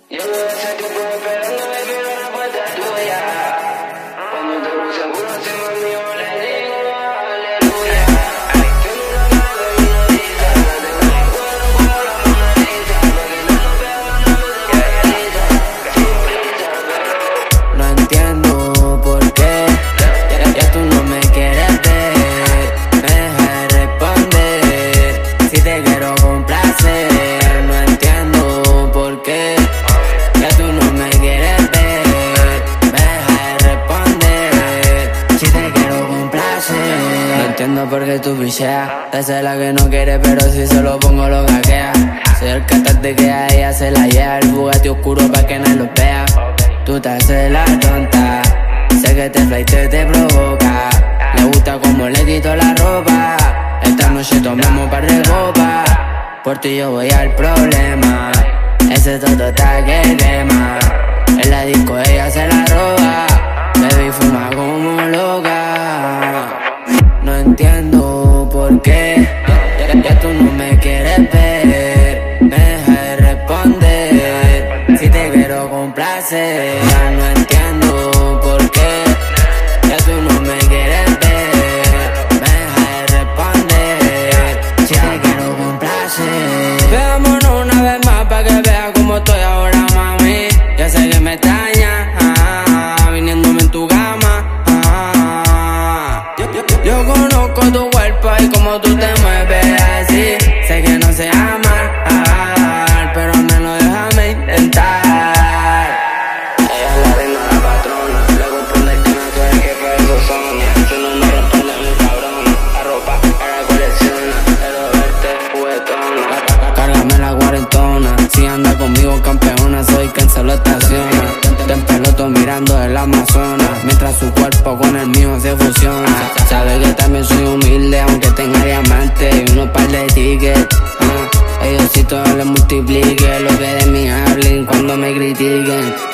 Llevo ese tiempo esperando, baby, una respuesta tuya. Cuando te puse por encima mío, le digo aleluya. Tengo una cara de Mona Lisa, tengo mi cuero como la Mona Lisa. Porque no nos vemos, no me desvaliza, sin prisa, pero no entiendo por qué ya tú no me quieres ver. Me dejas de responder si te quiero complacer. No entiendo por qué ya tú no me quieres ver. Me dejas de responder si te quiero complacer. No entiendo por qué tú picheas. Esa es la que no quiere, pero si se lo pongo lo gaquea. Soy el que te queda, ella se la lleva. El Bugatti oscuro pa' que no lo vea. Tú te haces la tonta, sé que te flaite te provoca. Le gusta como le quito la ropa. Esta noche tomamos un par de copas. Por ti yo voy al problema. Ese todo está que quema. En la disco ella se la roba. Baby fuma como loca. No entiendo por qué ya tú no me quieres ver. Me dejas de responder si te quiero complacer. No entiendo por qué ya tú no me quieres ver. Me dejas de responder si te quiero complacer. Veámonos una vez más pa' que veas cómo estoy ahora, mami. Ya sé que me extrañas, viniéndome en tu cama. Yo conozco tu cuerpo y cómo tú te mueves así. Sé que no se ama, pero al menos déjame intentar. ella es la reina, la patrona. Le comprende que no tú eres jefe de su zona. Si no me responde mi cabrona, la ropa ahora colecciona. Quiero verte juguetona. Cárgame la cuarentona. Si anda conmigo campeona, soy quien se lo estaciona. Te empeloto mirando el Amazonas, mientras su cuerpo con el mío se fusiona. Sabe que también soy humilde, aunque tenga diamante y unos par de tickets. Ellos si todo les multiplique lo que de mí hablen cuando me critiquen.